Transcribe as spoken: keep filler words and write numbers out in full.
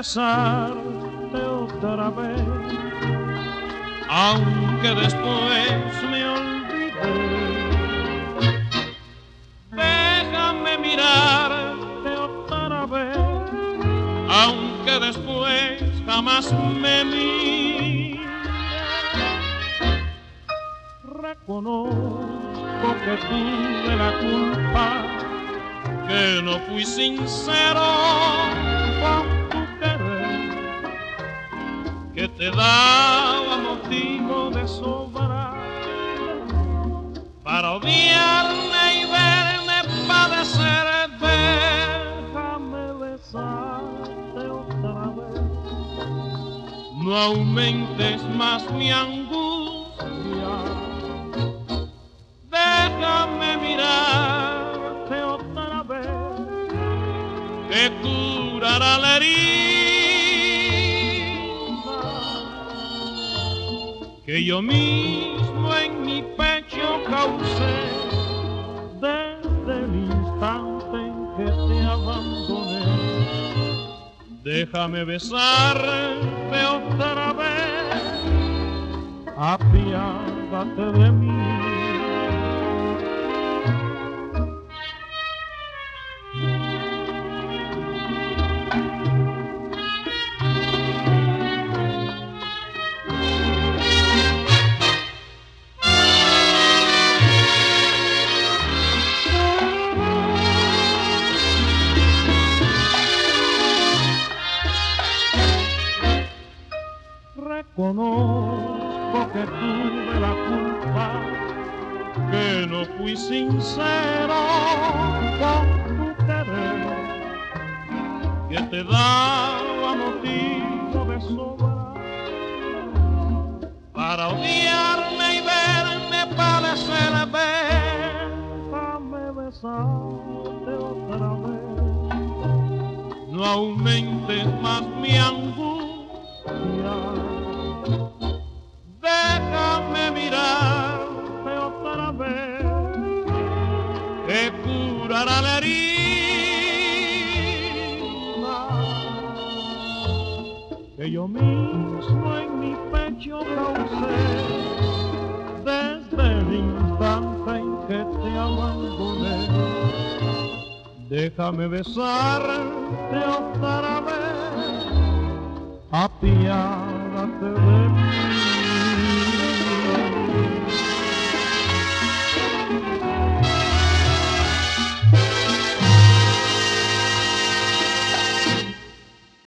besarte otra vez, aunque después me olvide. Déjame mirarte otra vez, aunque después jamás me mire. Reconozco que tuve la culpa, que no fui sincero con tu querer, que te daba motivo de sobra para odiarme y verme padecer. Déjame besarte otra vez, no aumentes más mi angustia. Déjame mirarte otra vez, que curará la herida que yo mismo en mi pecho causé desde el instante en que te abandoné. Déjame besarte otra vez, apiádate de mí. Reconozco que tuve la culpa, que no fui sincero con tu querer, que te daba motivo de sobra para odiarme y verme padecer. Déjame besarte otra vez, no aumentes más mi angustia. Déjame mirarte otra vez, que curará la herida que yo mismo en mi pecho causé desde el instante en que te abandoné. Déjame besarte otra vez, apiádate de